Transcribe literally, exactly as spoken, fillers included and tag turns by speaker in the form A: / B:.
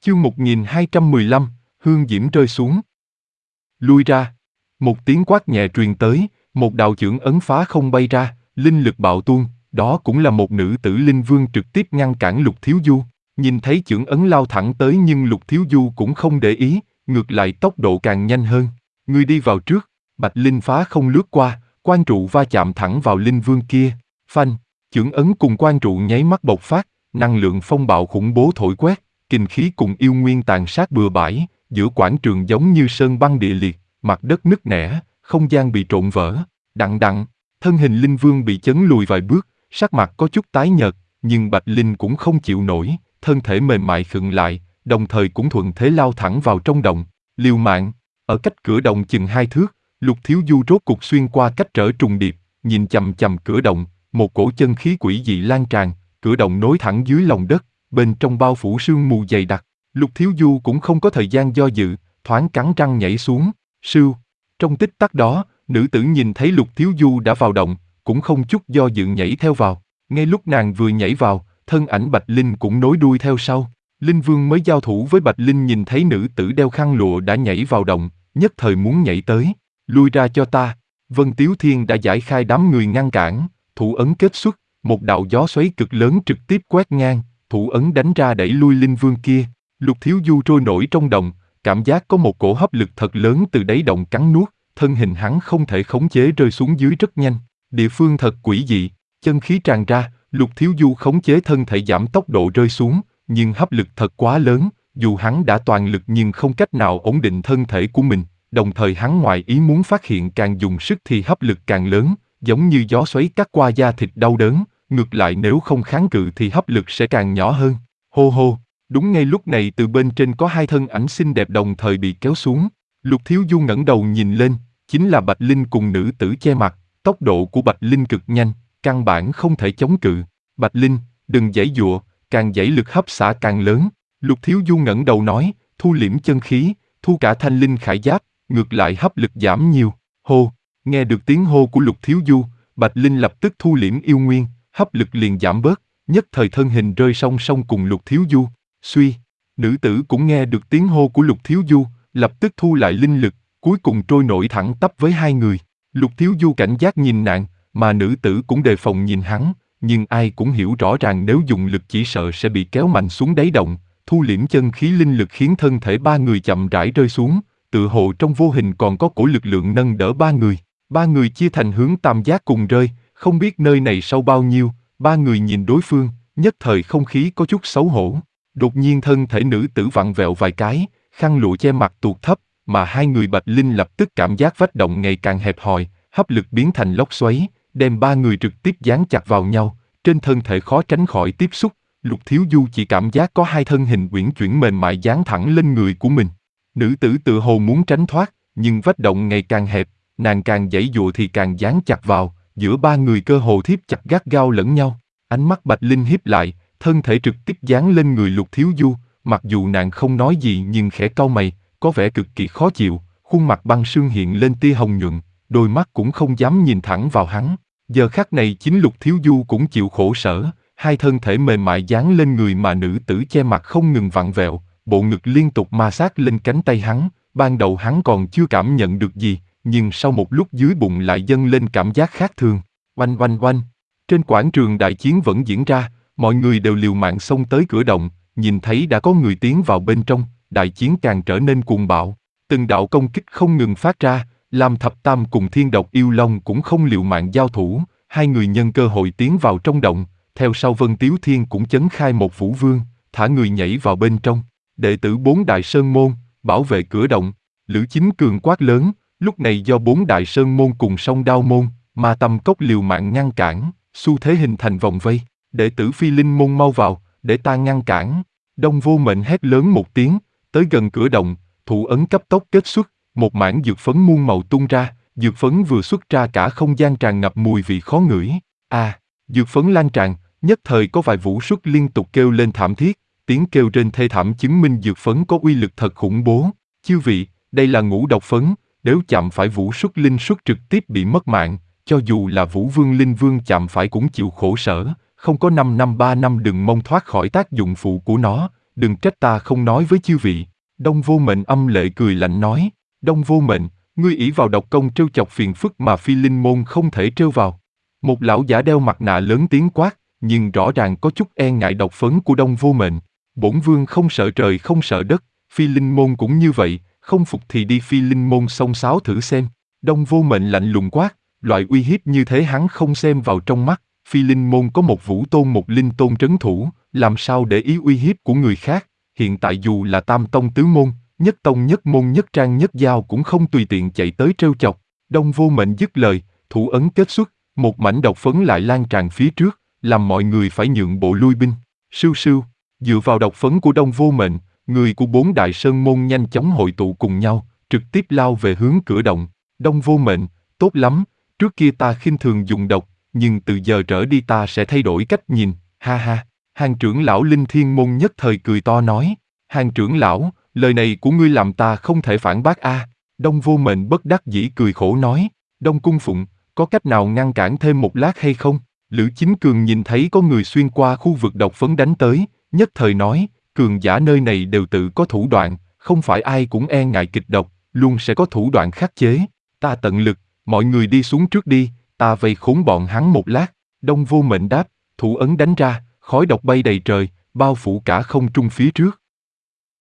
A: Chương một nghìn hai trăm mười lăm, hương diễm rơi xuống. Lui ra. Một tiếng quát nhẹ truyền tới, một đạo chưởng ấn phá không bay ra, linh lực bạo tuôn, đó cũng là một nữ tử linh vương trực tiếp ngăn cản Lục Thiếu Du. Nhìn thấy chưởng ấn lao thẳng tới nhưng Lục Thiếu Du cũng không để ý, ngược lại tốc độ càng nhanh hơn. Ngươi đi vào trước. Bạch linh phá không lướt qua, quan trụ va chạm thẳng vào linh vương kia. Phanh, chưởng ấn cùng quan trụ nháy mắt bộc phát, năng lượng phong bạo khủng bố thổi quét, kinh khí cùng yêu nguyên tàn sát bừa bãi, giữa quảng trường giống như sơn băng địa liệt, mặt đất nứt nẻ, không gian bị trộn vỡ. Đặng đặng, thân hình linh vương bị chấn lùi vài bước, sắc mặt có chút tái nhợt, nhưng Bạch Linh cũng không chịu nổi, thân thể mềm mại khựng lại, đồng thời cũng thuận thế lao thẳng vào trong động. Liều mạng, ở cách cửa động chừng hai thước, Lục Thiếu Du rốt cục xuyên qua cách trở trùng điệp, nhìn chằm chằm cửa động, một cổ chân khí quỷ dị lan tràn, cửa động nối thẳng dưới lòng đất, bên trong bao phủ sương mù dày đặc. Lục Thiếu Du cũng không có thời gian do dự, thoáng cắn răng nhảy xuống. Sưu. Trong tích tắc đó, nữ tử nhìn thấy Lục Thiếu Du đã vào động, cũng không chút do dự nhảy theo vào. Ngay lúc nàng vừa nhảy vào, thân ảnh Bạch Linh cũng nối đuôi theo sau. Linh Vương mới giao thủ với Bạch Linh nhìn thấy nữ tử đeo khăn lụa đã nhảy vào động, nhất thời muốn nhảy tới. Lui ra cho ta. Vân Tiếu Thiên đã giải khai đám người ngăn cản, thủ ấn kết xuất, một đạo gió xoáy cực lớn trực tiếp quét ngang, thủ ấn đánh ra đẩy lui Linh Vương kia. Lục Thiếu Du trôi nổi trong động, cảm giác có một cổ hấp lực thật lớn từ đáy động cắn nuốt, thân hình hắn không thể khống chế rơi xuống dưới rất nhanh. Địa phương thật quỷ dị, chân khí tràn ra, Lục Thiếu Du khống chế thân thể giảm tốc độ rơi xuống, nhưng hấp lực thật quá lớn, dù hắn đã toàn lực nhưng không cách nào ổn định thân thể của mình, đồng thời hắn ngoài ý muốn phát hiện càng dùng sức thì hấp lực càng lớn, giống như gió xoáy cắt qua da thịt đau đớn, ngược lại nếu không kháng cự thì hấp lực sẽ càng nhỏ hơn. Hô hô, đúng ngay lúc này từ bên trên có hai thân ảnh xinh đẹp đồng thời bị kéo xuống. Lục Thiếu Du ngẩng đầu nhìn lên, chính là Bạch Linh cùng nữ tử che mặt, tốc độ của Bạch Linh cực nhanh, căn bản không thể chống cự. Bạch Linh, đừng giãy giụa, càng giãy lực hấp xả càng lớn. Lục Thiếu Du ngẩng đầu nói, thu liễm chân khí, thu cả thanh linh khải giáp, ngược lại hấp lực giảm nhiều. Hô, nghe được tiếng hô của Lục Thiếu Du, Bạch Linh lập tức thu liễm yêu nguyên, hấp lực liền giảm bớt, nhất thời thân hình rơi song song cùng Lục Thiếu Du. Suy, nữ tử cũng nghe được tiếng hô của Lục Thiếu Du, lập tức thu lại linh lực, cuối cùng trôi nổi thẳng tắp với hai người. Lục Thiếu Du cảnh giác nhìn nàng, mà nữ tử cũng đề phòng nhìn hắn, nhưng ai cũng hiểu rõ ràng nếu dùng lực chỉ sợ sẽ bị kéo mạnh xuống đáy động. Thu liễm chân khí linh lực khiến thân thể ba người chậm rãi rơi xuống, tự hồ trong vô hình còn có cổ lực lượng nâng đỡ ba người. Ba người chia thành hướng tam giác cùng rơi, không biết nơi này sâu bao nhiêu. Ba người nhìn đối phương, nhất thời không khí có chút xấu hổ. Đột nhiên thân thể nữ tử vặn vẹo vài cái, khăn lụa che mặt tuột thấp, mà hai người Bạch Linh lập tức cảm giác vách động ngày càng hẹp hòi, hấp lực biến thành lốc xoáy, đem ba người trực tiếp dán chặt vào nhau, trên thân thể khó tránh khỏi tiếp xúc. Lục Thiếu Du chỉ cảm giác có hai thân hình uyển chuyển mềm mại dán thẳng lên người của mình. Nữ tử tự hồ muốn tránh thoát, nhưng vách động ngày càng hẹp, nàng càng giãy giụa thì càng dán chặt vào, giữa ba người cơ hồ thiếp chặt gắt gao lẫn nhau. Ánh mắt Bạch Linh híp lại, thân thể trực tiếp dán lên người Lục Thiếu Du, mặc dù nàng không nói gì nhưng khẽ cau mày, có vẻ cực kỳ khó chịu, khuôn mặt băng sương hiện lên tia hồng nhuận, đôi mắt cũng không dám nhìn thẳng vào hắn. Giờ khắc này chính Lục Thiếu Du cũng chịu khổ sở, hai thân thể mềm mại dán lên người mà nữ tử che mặt không ngừng vặn vẹo, bộ ngực liên tục ma sát lên cánh tay hắn. Ban đầu hắn còn chưa cảm nhận được gì, nhưng sau một lúc dưới bụng lại dâng lên cảm giác khác thường. Oanh oanh oanh, trên quảng trường đại chiến vẫn diễn ra, mọi người đều liều mạng xông tới cửa động, nhìn thấy đã có người tiến vào bên trong, đại chiến càng trở nên cuồng bạo. Từng đạo công kích không ngừng phát ra, Lam Thập Tam cùng Thiên Độc Yêu Long cũng không liều mạng giao thủ, hai người nhân cơ hội tiến vào trong động. Theo sau Vân Tiếu Thiên cũng chấn khai một vũ vương, thả người nhảy vào bên trong. Đệ tử bốn đại sơn môn, bảo vệ cửa động. Lữ Chính Cường quát lớn, lúc này do bốn đại sơn môn cùng Song Đao môn, Ma Tâm Cốc liều mạng ngăn cản, xu thế hình thành vòng vây. Đệ tử Phi Linh môn mau vào, để ta ngăn cản. Đông Vô Mệnh hét lớn một tiếng, tới gần cửa động, thủ ấn cấp tốc kết xuất, một mảng dược phấn muôn màu tung ra, dược phấn vừa xuất ra cả không gian tràn ngập mùi vị khó ngửi. À, dược phấn lan tràn, nhất thời có vài vũ xuất liên tục kêu lên thảm thiết, tiếng kêu trên thê thảm chứng minh dược phấn có uy lực thật khủng bố. Chư vị, đây là ngũ độc phấn, nếu chạm phải vũ xuất linh xuất trực tiếp bị mất mạng, cho dù là vũ vương linh vương chạm phải cũng chịu khổ sở, không có năm năm ba năm đừng mong thoát khỏi tác dụng phụ của nó. đừng trách ta không nói với chư vị. Đông Vô Mệnh âm lệ cười lạnh nói, Đông Vô Mệnh, ngươi ỷ vào độc công trêu chọc phiền phức mà phi linh môn không thể trêu vào. Một lão giả đeo mặt nạ lớn tiếng quát, nhưng rõ ràng có chút e ngại độc phấn của Đông Vô Mệnh. Bổn vương không sợ trời không sợ đất, phi linh môn cũng như vậy, không phục thì đi phi linh môn xông xáo thử xem. Đông Vô Mệnh lạnh lùng quát, loại uy hiếp như thế hắn không xem vào trong mắt. Phi linh môn có một vũ tôn một linh tôn trấn thủ, làm sao để ý uy hiếp của người khác. Hiện tại dù là tam tông tứ môn, nhất tông nhất môn nhất trang nhất giao cũng không tùy tiện chạy tới trêu chọc. Đông Vô Mệnh dứt lời, thủ ấn kết xuất, một mảnh độc phấn lại lan tràn phía trước, làm mọi người phải nhượng bộ lui binh. Sưu sưu, dựa vào độc phấn của Đông Vô Mệnh, người của bốn đại sơn môn nhanh chóng hội tụ cùng nhau, trực tiếp lao về hướng cửa động. Đông Vô Mệnh, tốt lắm, trước kia ta khinh thường dùng độc, nhưng từ giờ trở đi ta sẽ thay đổi cách nhìn, ha ha. Hàng trưởng lão Linh Thiên Môn nhất thời cười to nói, Hàng trưởng lão, lời này của ngươi làm ta không thể phản bác a. Đông Vô Mệnh bất đắc dĩ cười khổ nói, Đông Cung Phụng, có cách nào ngăn cản thêm một lát hay không? Lữ Chính Cường nhìn thấy có người xuyên qua khu vực độc phấn đánh tới, nhất thời nói, cường giả nơi này đều tự có thủ đoạn, không phải ai cũng e ngại kịch độc, luôn sẽ có thủ đoạn khắc chế. Ta tận lực, mọi người đi xuống trước đi, ta vây khốn bọn hắn một lát. Đông Vô Mệnh đáp, thủ ấn đánh ra, khói độc bay đầy trời, bao phủ cả không trung phía trước.